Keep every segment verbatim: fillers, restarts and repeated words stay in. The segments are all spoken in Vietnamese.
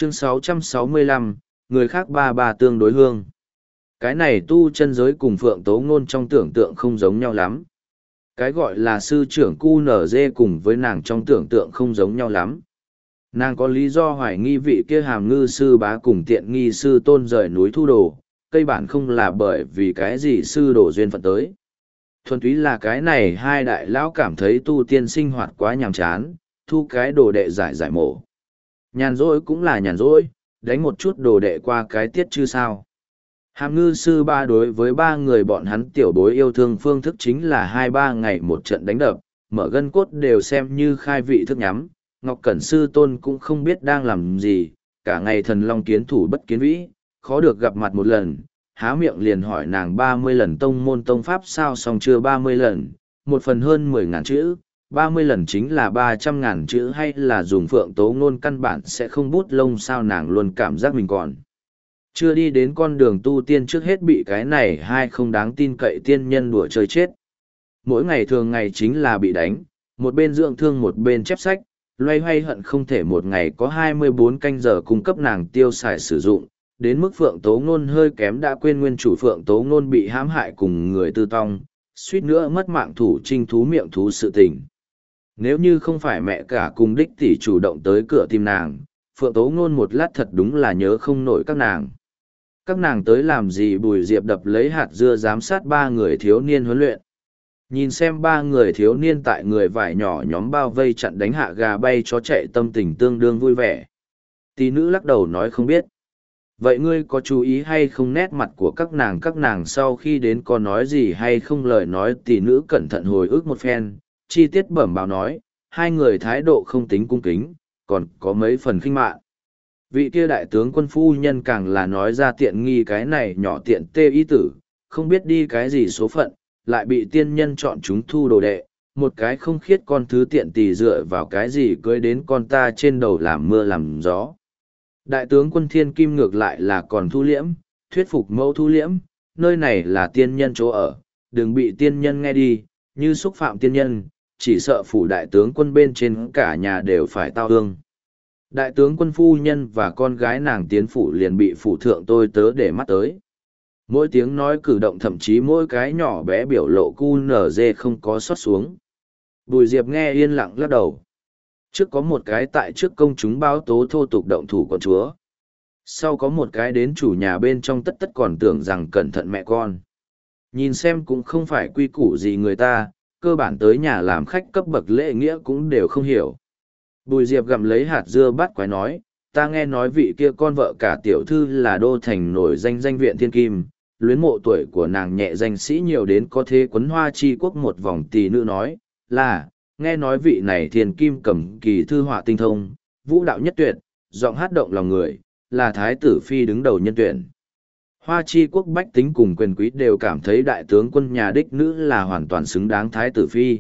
Chương sáu trăm sáu mươi lăm, người khác ba ba tương đối hương. Cái này tu chân giới cùng Phượng Tố Ngôn trong tưởng tượng không giống nhau lắm. Cái gọi là sư trưởng cu nở dê cùng với nàng trong tưởng tượng không giống nhau lắm. Nàng có lý do hoài nghi vị kia hàm ngư sư bá cùng tiện nghi sư tôn rời núi thu đồ, cây bản không là bởi vì cái gì sư đồ duyên phận tới. Thuần túy là cái này hai đại lão cảm thấy tu tiên sinh hoạt quá nhàm chán, thu cái đồ đệ giải giải mổ. Nhàn rỗi cũng là nhàn rỗi, đánh một chút đồ đệ qua cái tiết chứ sao. Hàm ngư sư ba đối với ba người bọn hắn tiểu bối yêu thương phương thức chính là hai ba ngày một trận đánh đập, mở gân cốt đều xem như khai vị thức nhắm. Ngọc Cẩn sư tôn cũng không biết đang làm gì, cả ngày thần long kiến thủ bất kiến vĩ, khó được gặp mặt một lần, há miệng liền hỏi nàng ba mươi lần tông môn tông pháp sao xong chưa ba mươi lần, một phần hơn mười ngàn chữ, ba mươi lần chính là ba trăm ngàn chữ hay là dùng Phượng Tố Ngôn căn bản sẽ không bút lông sao nàng luôn cảm giác mình còn. Chưa đi đến con đường tu tiên trước hết bị cái này hai không đáng tin cậy tiên nhân đùa chơi chết. Mỗi ngày thường ngày chính là bị đánh, một bên dưỡng thương một bên chép sách, loay hoay hận không thể một ngày có hai mươi bốn canh giờ cung cấp nàng tiêu xài sử dụng, đến mức Phượng Tố Ngôn hơi kém đã quên nguyên chủ Phượng Tố Ngôn bị hãm hại cùng người tư tong, suýt nữa mất mạng thủ trinh thú miệng thú sự tình. Nếu như không phải mẹ cả cùng đích tỷ chủ động tới cửa tìm nàng, Phượng Tố Ngôn một lát thật đúng là nhớ không nổi các nàng. Các nàng tới làm gì Bùi Diệp đập lấy hạt dưa giám sát ba người thiếu niên huấn luyện. Nhìn xem ba người thiếu niên tại người vải nhỏ nhóm bao vây chặn đánh hạ gà bay chó chạy tâm tình tương đương vui vẻ. Tỷ nữ lắc đầu nói không biết. Vậy ngươi có chú ý hay không nét mặt của các nàng các nàng sau khi đến có nói gì hay không lời nói tỷ nữ cẩn thận hồi ức một phen, chi tiết bẩm báo nói, hai người thái độ không tính cung kính, còn có mấy phần khinh mạn. Vị kia đại tướng quân phu nhân càng là nói ra tiện nghi cái này nhỏ tiện tê ý tử, không biết đi cái gì số phận, lại bị tiên nhân chọn chúng thu đồ đệ, một cái không khiết con thứ tiện tỳ dựa vào cái gì cưới đến con ta trên đầu làm mưa làm gió. Đại tướng quân thiên kim ngược lại là còn thu liễm, thuyết phục mẫu thu liễm, nơi này là tiên nhân chỗ ở, đừng bị tiên nhân nghe đi, như xúc phạm tiên nhân, chỉ sợ phủ đại tướng quân bên trên cả nhà đều phải tao hương. Đại tướng quân phu nhân và con gái nàng tiến phủ liền bị phủ thượng tôi tớ để mắt tới. Mỗi tiếng nói cử động thậm chí mỗi cái nhỏ bé biểu lộ cu nở dê không có xót xuống. Bùi Diệp nghe yên lặng lắc đầu. Trước có một cái tại trước công chúng báo tố thô tục động thủ con chúa. Sau có một cái đến chủ nhà bên trong tất tất còn tưởng rằng cẩn thận mẹ con. Nhìn xem cũng không phải quy củ gì người ta, cơ bản tới nhà làm khách cấp bậc lễ nghĩa cũng đều không hiểu. Bùi Diệp gặm lấy hạt dưa bắt quái nói, ta nghe nói vị kia con vợ cả tiểu thư là đô thành nổi danh danh viện thiên kim, luyến mộ tuổi của nàng nhẹ danh sĩ nhiều đến có thế quấn hoa chi quốc một vòng tỷ nữ nói, là, nghe nói vị này thiên kim cầm kỳ thư họa tinh thông, vũ đạo nhất tuyệt, giọng hát động lòng người, là thái tử phi đứng đầu nhân tuyển. Hoa chi quốc bách tính cùng quyền quý đều cảm thấy đại tướng quân nhà đích nữ là hoàn toàn xứng đáng thái tử phi.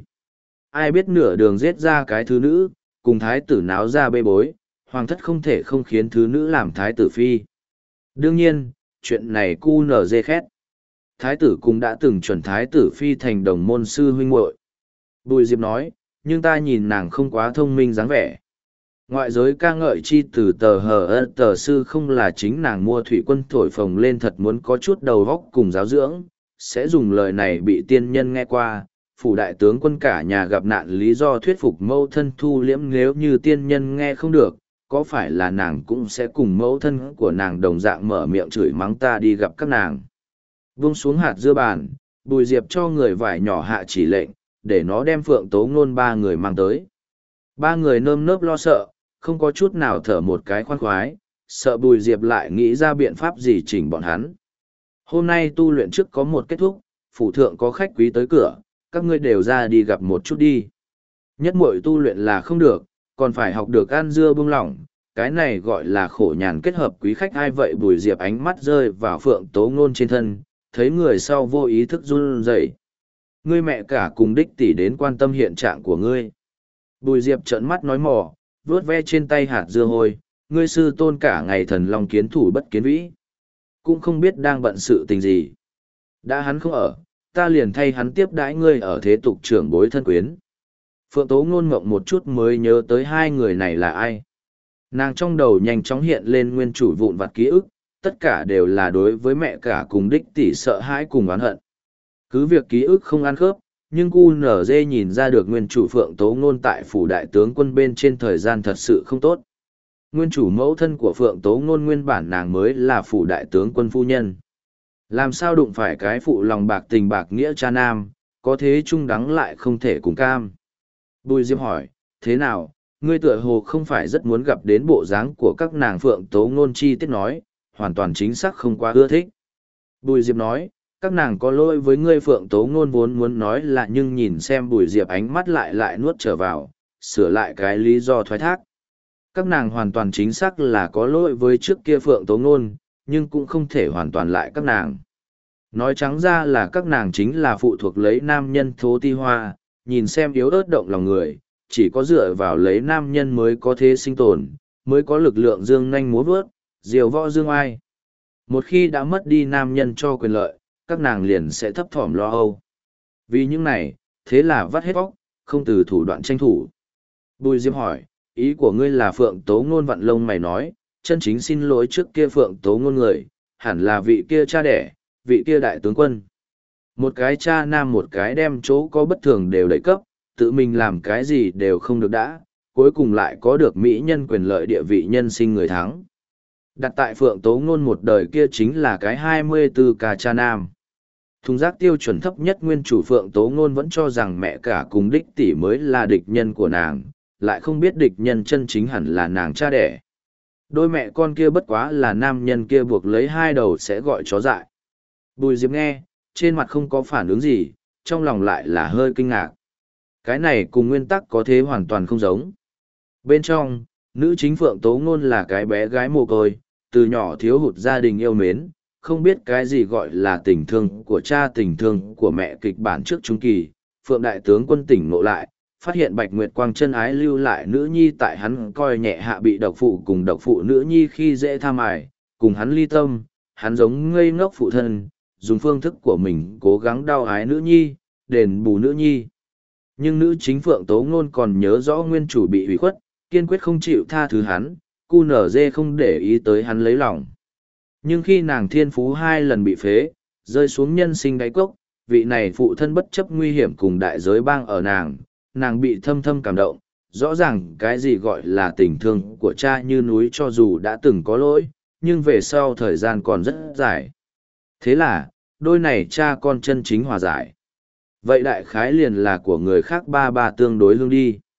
Ai biết nửa đường giết ra cái thứ nữ, cùng thái tử náo ra bê bối, hoàng thất không thể không khiến thứ nữ làm thái tử phi. Đương nhiên, chuyện này cu nở dê khét. Thái tử cũng đã từng chuẩn thái tử phi thành đồng môn sư huynh muội. Bùi Diệp nói, nhưng ta nhìn nàng không quá thông minh dáng vẻ. Ngoại giới ca ngợi chi từ tờ hờ ơ tờ sư không là chính nàng mua thủy quân thổi phồng lên thật muốn có chút đầu góc cùng giáo dưỡng, sẽ dùng lời này bị tiên nhân nghe qua, phủ đại tướng quân cả nhà gặp nạn lý do thuyết phục mẫu thân thu liễm nếu như tiên nhân nghe không được, có phải là nàng cũng sẽ cùng mẫu thân của nàng đồng dạng mở miệng chửi mắng ta đi gặp các nàng. Vung xuống hạt dưa bàn, Bùi Diệp cho người vải nhỏ hạ chỉ lệnh, để nó đem Phượng Tố Ngôn ba người mang tới. Ba người nơm nớp lo sợ, không có chút nào thở một cái khoan khoái, sợ Bùi Diệp lại nghĩ ra biện pháp gì chỉnh bọn hắn. Hôm nay tu luyện trước có một kết thúc, phủ thượng có khách quý tới cửa, các ngươi đều ra đi gặp một chút đi. Nhất muội tu luyện là không được, còn phải học được ăn dưa buông lỏng, cái này gọi là khổ nhàn kết hợp quý khách ai vậy. Bùi Diệp ánh mắt rơi vào Phượng Tố Ngôn trên thân, thấy người sau vô ý thức run rẩy. Ngươi mẹ cả cùng đích tỷ đến quan tâm hiện trạng của ngươi. Bùi Diệp trợn mắt nói mò, vuốt ve trên tay hạt dưa hôi, ngươi sư tôn cả ngày thần long kiến thủ bất kiến vĩ. Cũng không biết đang bận sự tình gì. Đã hắn không ở, ta liền thay hắn tiếp đãi ngươi ở thế tục trưởng bối thân quyến. Phượng Tố Ngôn ngộng một chút mới nhớ tới hai người này là ai. Nàng trong đầu nhanh chóng hiện lên nguyên chủ vụn vặt ký ức, tất cả đều là đối với mẹ cả cùng đích tỷ sợ hãi cùng oán hận. Cứ việc ký ức không ăn khớp, nhưng cu nở dê nhìn ra được nguyên chủ Phượng Tố Ngôn tại phủ đại tướng quân bên trên thời gian thật sự không tốt. Nguyên chủ mẫu thân của Phượng Tố Ngôn nguyên bản nàng mới là phủ đại tướng quân phu nhân. Làm sao đụng phải cái phụ lòng bạc tình bạc nghĩa cha nam, có thế chung đắng lại không thể cùng cam. Bùi Diệp hỏi, thế nào, ngươi tựa hồ không phải rất muốn gặp đến bộ dáng của các nàng Phượng Tố Ngôn chi tiết nói, hoàn toàn chính xác không quá ưa thích. Bùi Diệp nói, các nàng có lỗi với ngươi Phượng Tố Ngôn vốn muốn nói là nhưng nhìn xem Bùi Diệp ánh mắt lại lại nuốt trở vào, sửa lại cái lý do thoái thác. Các nàng hoàn toàn chính xác là có lỗi với trước kia Phượng Tố Ngôn, nhưng cũng không thể hoàn toàn lại các nàng. Nói trắng ra là các nàng chính là phụ thuộc lấy nam nhân thố ti hoa, nhìn xem yếu ớt động lòng người, chỉ có dựa vào lấy nam nhân mới có thế sinh tồn, mới có lực lượng dương nhanh múa vớt, diều võ dương ai. Một khi đã mất đi nam nhân cho quyền lợi, các nàng liền sẽ thấp thỏm lo âu. Vì những này, thế là vắt hết vóc, không từ thủ đoạn tranh thủ. Bùi Diệp hỏi, ý của ngươi là Phượng Tố Ngôn vặn lông mày nói, chân chính xin lỗi trước kia Phượng Tố Ngôn người, hẳn là vị kia cha đẻ, vị kia đại tướng quân. Một cái cha nam một cái đem chỗ có bất thường đều đẩy cấp, tự mình làm cái gì đều không được đã, cuối cùng lại có được mỹ nhân quyền lợi địa vị nhân sinh người thắng. Đặt tại Phượng Tố Ngôn một đời kia chính là cái hai mươi tư ca cha nam. Thùng rác tiêu chuẩn thấp nhất nguyên chủ Phượng Tố Ngôn vẫn cho rằng mẹ cả cùng đích tỷ mới là địch nhân của nàng, lại không biết địch nhân chân chính hẳn là nàng cha đẻ. Đôi mẹ con kia bất quá là nam nhân kia buộc lấy hai đầu sẽ gọi chó dại. Bùi Diệp nghe, trên mặt không có phản ứng gì, trong lòng lại là hơi kinh ngạc. Cái này cùng nguyên tắc có thế hoàn toàn không giống. Bên trong, nữ chính Phượng Tố Ngôn là cái bé gái mồ côi, từ nhỏ thiếu hụt gia đình yêu mến, không biết cái gì gọi là tình thương của cha tình thương của mẹ kịch bản trước trung kỳ. Phượng đại tướng quân tỉnh ngộ lại, phát hiện Bạch Nguyệt Quang chân ái lưu lại nữ nhi tại hắn coi nhẹ hạ bị độc phụ cùng độc phụ nữ nhi khi dễ tham ải, cùng hắn ly tâm, hắn giống ngây ngốc phụ thân, dùng phương thức của mình cố gắng đau ái nữ nhi, đền bù nữ nhi. Nhưng nữ chính Phượng Tố Ngôn còn nhớ rõ nguyên chủ bị hủy khuất, kiên quyết không chịu tha thứ hắn, cu nở dê không để ý tới hắn lấy lòng. Nhưng khi nàng thiên phú hai lần bị phế, rơi xuống nhân sinh đáy cốc, vị này phụ thân bất chấp nguy hiểm cùng đại giới bang ở nàng, nàng bị thâm thâm cảm động, rõ ràng cái gì gọi là tình thương của cha như núi cho dù đã từng có lỗi, nhưng về sau thời gian còn rất dài. Thế là, đôi này cha con chân chính hòa giải. Vậy đại khái liền là của người khác ba ba tương đối lương đi.